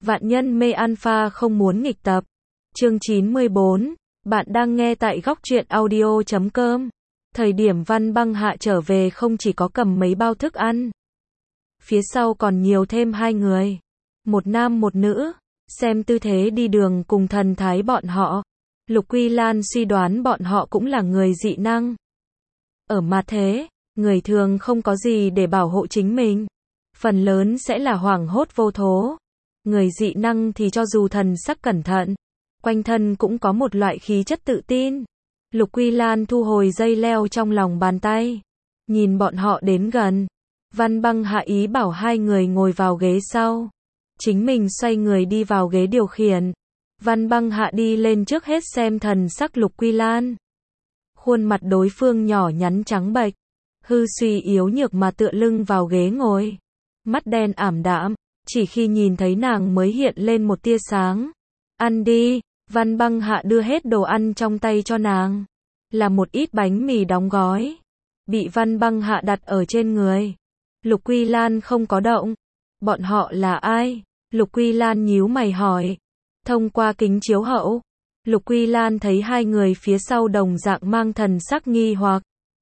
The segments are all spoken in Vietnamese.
Vạn nhân mê alpha không muốn nghịch tập. Chương 94. Bạn đang nghe tại góc truyện audio.com. Thời điểm Văn Băng Hạ trở về không chỉ có cầm mấy bao thức ăn. Phía sau còn nhiều thêm hai người. Một nam một nữ. Xem tư thế đi đường cùng thần thái bọn họ. Lục Quy Lan suy đoán bọn họ cũng là người dị năng. Ở mặt thế, người thường không có gì để bảo hộ chính mình. Phần lớn sẽ là hoảng hốt vô thố. Người dị năng thì cho dù thần sắc cẩn thận, quanh thân cũng có một loại khí chất tự tin. Lục Quy Lan thu hồi dây leo trong lòng bàn tay. Nhìn bọn họ đến gần. Văn Băng Hạ ý bảo hai người ngồi vào ghế sau. Chính mình xoay người đi vào ghế điều khiển. Văn Băng Hạ đi lên trước hết xem thần sắc Lục Quy Lan. Khuôn mặt đối phương nhỏ nhắn trắng bệch, hư suy yếu nhược mà tựa lưng vào ghế ngồi. Mắt đen ảm đạm, chỉ khi nhìn thấy nàng mới hiện lên một tia sáng. Ăn đi, Văn Băng Hạ đưa hết đồ ăn trong tay cho nàng. Là một ít bánh mì đóng gói. Bị Văn Băng Hạ đặt ở trên người. Lục Quy Lan không có động. Bọn họ là ai? Lục Quy Lan nhíu mày hỏi. Thông qua kính chiếu hậu, Lục Quy Lan thấy hai người phía sau đồng dạng mang thần sắc nghi hoặc.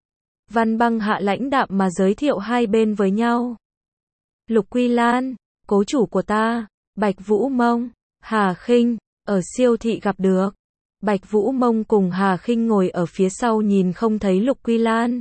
Văn Băng Hạ lãnh đạm mà giới thiệu hai bên với nhau. Lục Quy Lan, cố chủ của ta, Bạch Vũ Mông, Hà Khinh, ở siêu thị gặp được. Bạch Vũ Mông cùng Hà Khinh ngồi ở phía sau nhìn không thấy Lục Quy Lan.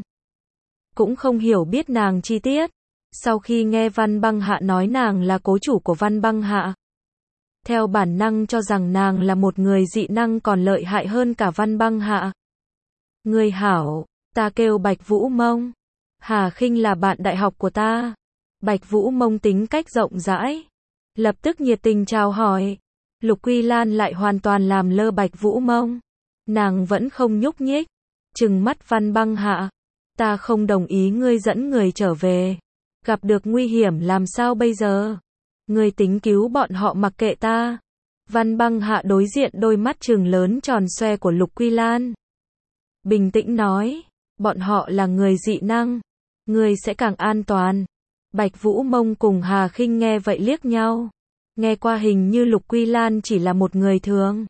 Cũng không hiểu biết nàng chi tiết. Sau khi nghe Văn Băng Hạ nói nàng là cố chủ của Văn Băng Hạ, theo bản năng cho rằng nàng là một người dị năng còn lợi hại hơn cả Văn Băng Hạ. Người hảo, ta kêu Bạch Vũ Mông. Hà Khinh là bạn đại học của ta. Bạch Vũ Mông tính cách rộng rãi, lập tức nhiệt tình chào hỏi. Lục Quy Lan lại hoàn toàn làm lơ Bạch Vũ Mông. Nàng vẫn không nhúc nhích, trừng mắt Văn Băng Hạ. Ta không đồng ý ngươi dẫn người trở về. Gặp được nguy hiểm làm sao bây giờ? Ngươi tính cứu bọn họ mặc kệ ta. Văn Băng Hạ đối diện đôi mắt trừng lớn tròn xoe của Lục Quy Lan. Bình tĩnh nói, bọn họ là người dị năng. Ngươi sẽ càng an toàn. Bạch Vũ Mông cùng Hà Khinh nghe vậy liếc nhau. Nghe qua hình như Lục Quy Lan chỉ là một người thường.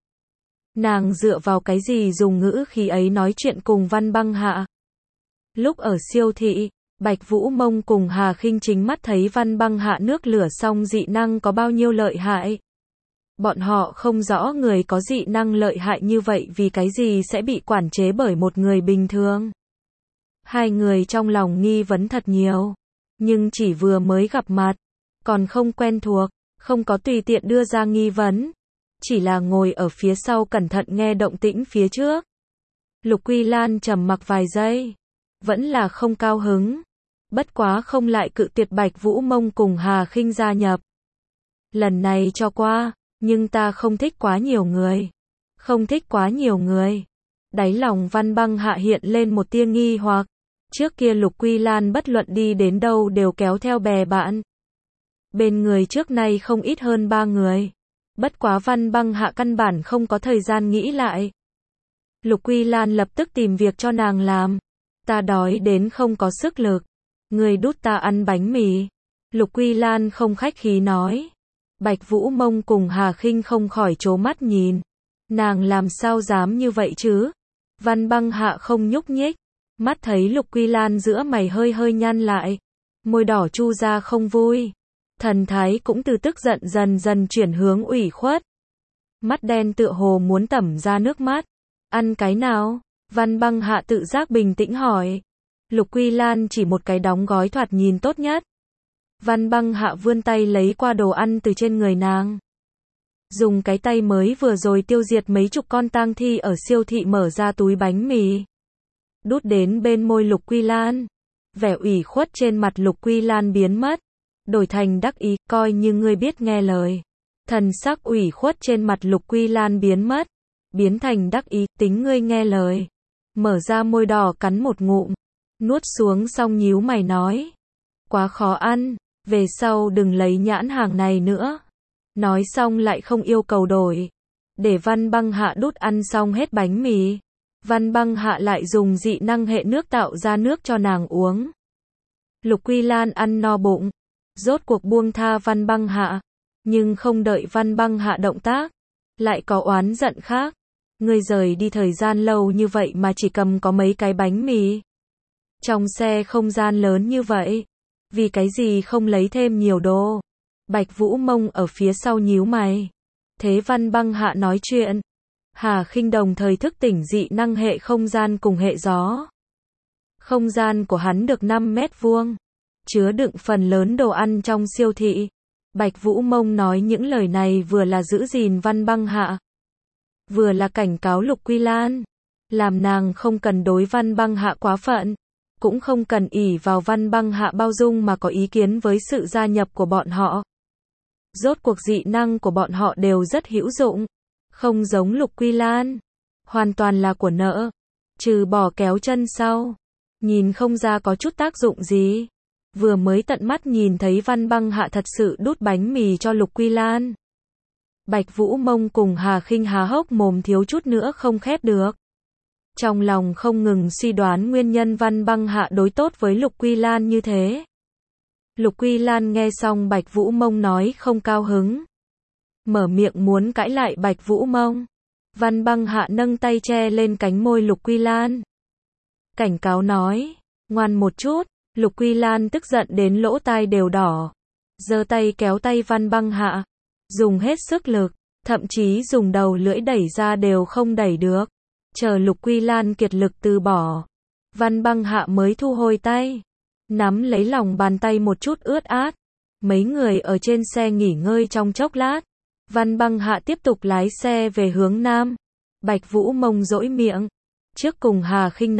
Nàng dựa vào cái gì dùng ngữ khí ấy nói chuyện cùng Văn Băng Hạ? Lúc ở siêu thị, Bạch Vũ Mông cùng Hà Khinh chính mắt thấy Văn Băng Hạ nước lửa xong dị năng có bao nhiêu lợi hại. Bọn họ không rõ người có dị năng lợi hại như vậy vì cái gì sẽ bị quản chế bởi một người bình thường. Hai người trong lòng nghi vấn thật nhiều. Nhưng chỉ vừa mới gặp mặt, còn không quen thuộc, không có tùy tiện đưa ra nghi vấn. Chỉ là ngồi ở phía sau cẩn thận nghe động tĩnh phía trước. Lục Quy Lan trầm mặc vài giây. Vẫn là không cao hứng. Bất quá không lại cự tuyệt Bạch Vũ Mông cùng Hà Khinh gia nhập. Lần này cho qua, nhưng ta không thích quá nhiều người. Không thích quá nhiều người. Đáy lòng Văn Băng Hạ hiện lên một tia nghi hoặc. Trước kia Lục Quy Lan bất luận đi đến đâu đều kéo theo bè bạn. Bên người trước nay không ít hơn 3 người. Bất quá Văn Băng Hạ căn bản không có thời gian nghĩ lại. Lục Quy Lan lập tức tìm việc cho nàng làm. Ta đói đến không có sức lực. Người đút ta ăn bánh mì. Lục Quy Lan không khách khí nói. Bạch Vũ Mông cùng Hà Khinh không khỏi trố mắt nhìn. Nàng làm sao dám như vậy chứ? Văn Băng Hạ không nhúc nhích. Mắt thấy Lục Quy Lan giữa mày hơi hơi nhăn lại. Môi đỏ chu ra không vui. Thần thái cũng từ tức giận dần dần chuyển hướng ủy khuất. Mắt đen tựa hồ muốn tẩm ra nước mắt. Ăn cái nào? Văn Băng Hạ tự giác bình tĩnh hỏi. Lục Quy Lan chỉ một cái đóng gói thoạt nhìn tốt nhất. Văn Băng Hạ vươn tay lấy qua đồ ăn từ trên người nàng. Dùng cái tay mới vừa rồi tiêu diệt mấy chục con tang thi ở siêu thị mở ra túi bánh mì. Đút đến bên môi Lục Quy Lan. Vẻ ủy khuất trên mặt Lục Quy Lan biến mất. Đổi thành đắc ý, coi như ngươi biết nghe lời. Thần sắc ủy khuất trên mặt Lục Quy Lan biến mất. Biến thành đắc ý, tính ngươi nghe lời. Mở ra môi đỏ cắn một ngụm. Nuốt xuống xong nhíu mày nói. Quá khó ăn, về sau đừng lấy nhãn hàng này nữa. Nói xong lại không yêu cầu đổi. Để Văn Băng Hạ đút ăn xong hết bánh mì. Văn Băng Hạ lại dùng dị năng hệ nước tạo ra nước cho nàng uống. Lục Quy Lan ăn no bụng. Rốt cuộc buông tha Văn Băng Hạ. Nhưng không đợi Văn Băng Hạ động tác, lại có oán giận khác. Ngươi rời đi thời gian lâu như vậy mà chỉ cầm có mấy cái bánh mì. Trong xe không gian lớn như vậy, vì cái gì không lấy thêm nhiều đồ? Bạch Vũ Mông ở phía sau nhíu mày. Thế Văn Băng Hạ nói chuyện. Hà Khinh đồng thời thức tỉnh dị năng hệ không gian cùng hệ gió. Không gian của hắn được 5 mét vuông, chứa đựng phần lớn đồ ăn trong siêu thị. Bạch Vũ Mông nói những lời này vừa là giữ gìn Văn Băng Hạ, vừa là cảnh cáo Lục Quy Lan, làm nàng không cần đối Văn Băng Hạ quá phận, cũng không cần ỷ vào Văn Băng Hạ bao dung mà có ý kiến với sự gia nhập của bọn họ. Rốt cuộc dị năng của bọn họ đều rất hữu dụng, không giống Lục Quy Lan, hoàn toàn là của nợ, trừ bỏ kéo chân sau, nhìn không ra có chút tác dụng gì. Vừa mới tận mắt nhìn thấy Văn Băng Hạ thật sự đút bánh mì cho Lục Quy Lan. Bạch Vũ Mông cùng Hà Khinh há hốc mồm thiếu chút nữa không khép được. Trong lòng không ngừng suy đoán nguyên nhân Văn Băng Hạ đối tốt với Lục Quy Lan như thế. Lục Quy Lan nghe xong Bạch Vũ Mông nói không cao hứng, mở miệng muốn cãi lại Bạch Vũ Mông. Văn Băng Hạ nâng tay che lên cánh môi Lục Quy Lan, cảnh cáo nói, ngoan một chút. Lục Quy Lan tức giận đến lỗ tai đều đỏ, giơ tay kéo tay Văn Băng Hạ, dùng hết sức lực, thậm chí dùng đầu lưỡi đẩy ra đều không đẩy được. Chờ Lục Quy Lan kiệt lực từ bỏ, Văn Băng Hạ mới thu hồi tay, nắm lấy lòng bàn tay một chút ướt át. Mấy người ở trên xe nghỉ ngơi trong chốc lát, Văn Băng Hạ tiếp tục lái xe về hướng Nam. Bạch Vũ Mông dỗi miệng, trước cùng Hà Khinh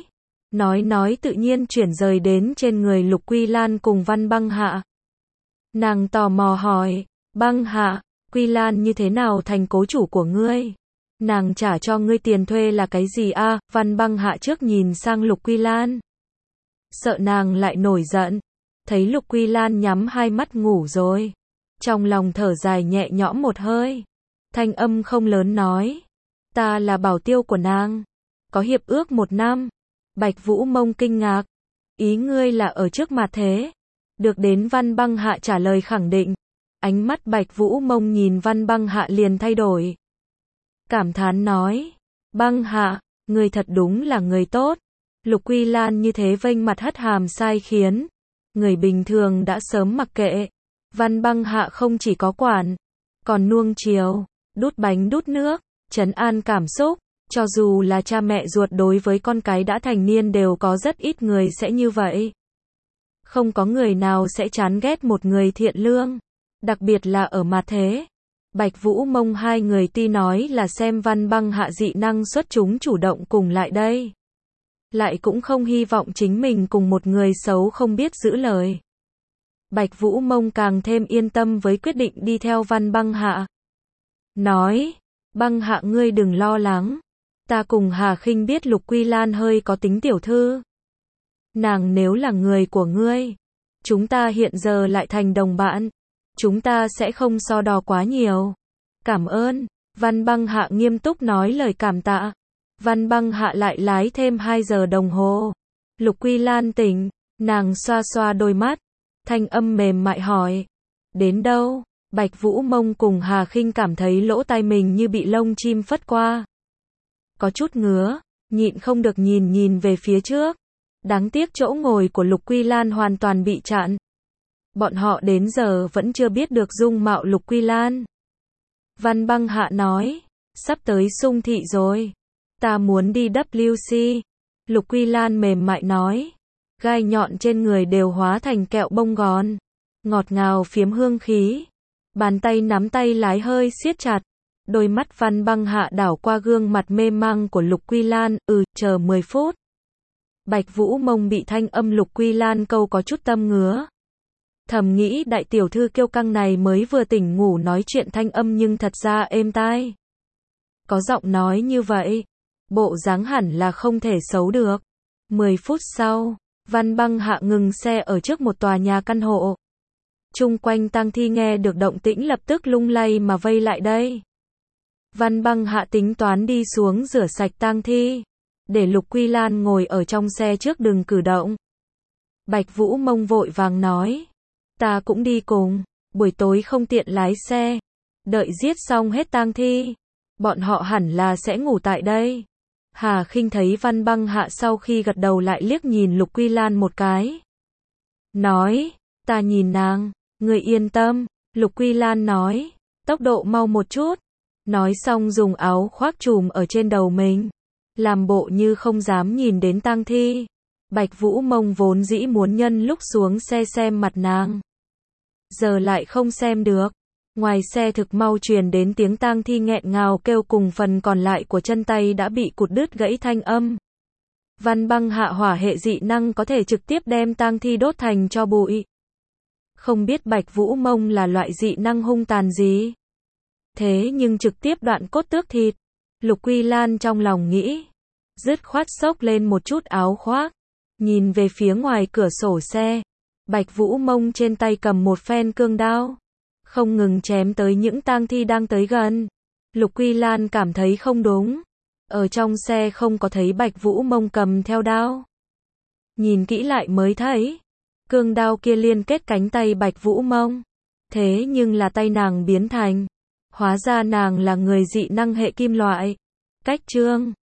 nói tự nhiên chuyển rời đến trên người Lục Quy Lan cùng Văn Băng Hạ. Nàng tò mò hỏi, Băng Hạ, Quy Lan như thế nào thành cố chủ của ngươi? Nàng trả cho ngươi tiền thuê là cái gì a? Văn Băng Hạ trước nhìn sang Lục Quy Lan, sợ nàng lại nổi giận, thấy Lục Quy Lan nhắm hai mắt ngủ rồi, trong lòng thở dài nhẹ nhõm một hơi, thanh âm không lớn nói, ta là bảo tiêu của nàng, có hiệp ước 1 năm. Bạch Vũ Mông kinh ngạc, ý ngươi là ở trước mặt thế? Được đến Văn Băng Hạ trả lời khẳng định, ánh mắt Bạch Vũ Mông nhìn Văn Băng Hạ liền thay đổi, cảm thán nói, Băng Hạ, ngươi thật đúng là người tốt. Lục Quy Lan như thế vênh mặt hất hàm sai khiến, người bình thường đã sớm mặc kệ. Văn Băng Hạ không chỉ có quản, còn nuông chiều, đút bánh đút nước, trấn an cảm xúc. Cho dù là cha mẹ ruột đối với con cái đã thành niên đều có rất ít người sẽ như vậy. Không có người nào sẽ chán ghét một người thiện lương, đặc biệt là ở mặt thế. Bạch Vũ Mông hai người tuy nói là xem Văn Băng Hạ dị năng xuất chúng chủ động cùng lại đây, lại cũng không hy vọng chính mình cùng một người xấu không biết giữ lời. Bạch Vũ Mông càng thêm yên tâm với quyết định đi theo Văn Băng Hạ. Nói, Băng Hạ ngươi đừng lo lắng. Ta cùng Hà Khinh biết Lục Quy Lan hơi có tính tiểu thư. Nàng nếu là người của ngươi, chúng ta hiện giờ lại thành đồng bạn, chúng ta sẽ không so đo quá nhiều. Cảm ơn. Văn Băng Hạ nghiêm túc nói lời cảm tạ. Văn Băng Hạ lại lái thêm 2 giờ đồng hồ. Lục Quy Lan tỉnh, nàng xoa xoa đôi mắt, thanh âm mềm mại hỏi, đến đâu? Bạch Vũ Mông cùng Hà Khinh cảm thấy lỗ tai mình như bị lông chim phất qua, có chút ngứa, nhịn không được nhìn về phía trước. Đáng tiếc chỗ ngồi của Lục Quy Lan hoàn toàn bị chặn. Bọn họ đến giờ vẫn chưa biết được dung mạo Lục Quy Lan. Văn Băng Hạ nói, sắp tới Xung thị rồi, ta muốn đi WC. Lục Quy Lan mềm mại nói, gai nhọn trên người đều hóa thành kẹo bông gòn, ngọt ngào phiếm hương khí. Bàn tay nắm tay lái hơi siết chặt. Đôi mắt Văn Băng Hạ đảo qua gương mặt mê mang của Lục Quy Lan, chờ 10 phút. Bạch Vũ Mông bị thanh âm Lục Quy Lan câu có chút tâm ngứa. Thầm nghĩ đại tiểu thư kiêu căng này mới vừa tỉnh ngủ nói chuyện thanh âm nhưng thật ra êm tai. Có giọng nói như vậy, bộ dáng hẳn là không thể xấu được. 10 phút sau, Văn Băng Hạ ngừng xe ở trước một tòa nhà căn hộ. Chung quanh tang thi nghe được động tĩnh lập tức lung lay mà vây lại đây. Văn Băng Hạ tính toán đi xuống rửa sạch tang thi, để Lục Quy Lan ngồi ở trong xe trước đừng cử động. Bạch Vũ Mông vội vàng nói, ta cũng đi cùng. buổi tối không tiện lái xe. Đợi giết xong hết tang thi, bọn họ hẳn là sẽ ngủ tại đây. Hà Khinh thấy Văn Băng Hạ sau khi gật đầu lại liếc nhìn Lục Quy Lan một cái. Nói, ta nhìn nàng, người yên tâm. Lục Quy Lan nói, tốc độ mau một chút. Nói xong dùng áo khoác trùm ở trên đầu mình, làm bộ như không dám nhìn đến tang thi. Bạch Vũ Mông vốn dĩ muốn nhân lúc xuống xe xem mặt nàng, giờ lại không xem được. Ngoài xe thực mau truyền đến tiếng tang thi nghẹn ngào kêu cùng phần còn lại của chân tay đã bị cụt đứt gãy thanh âm. Văn Băng Hạ hỏa hệ dị năng có thể trực tiếp đem tang thi đốt thành tro bụi. Không biết Bạch Vũ Mông là loại dị năng hung tàn gì, thế nhưng trực tiếp đoạn cốt tước thịt. Lục Quy Lan trong lòng nghĩ, dứt khoát xốc lên một chút áo khoác, nhìn về phía ngoài cửa sổ xe. Bạch Vũ Mông trên tay cầm một phen cương đao, không ngừng chém tới những tang thi đang tới gần. Lục Quy Lan cảm thấy không đúng, ở trong xe không có thấy Bạch Vũ Mông cầm theo đao. Nhìn kỹ lại mới thấy, cương đao kia liên kết cánh tay Bạch Vũ Mông, thế nhưng là tay nàng biến thành. Hóa ra nàng là người dị năng hệ kim loại. Cách chương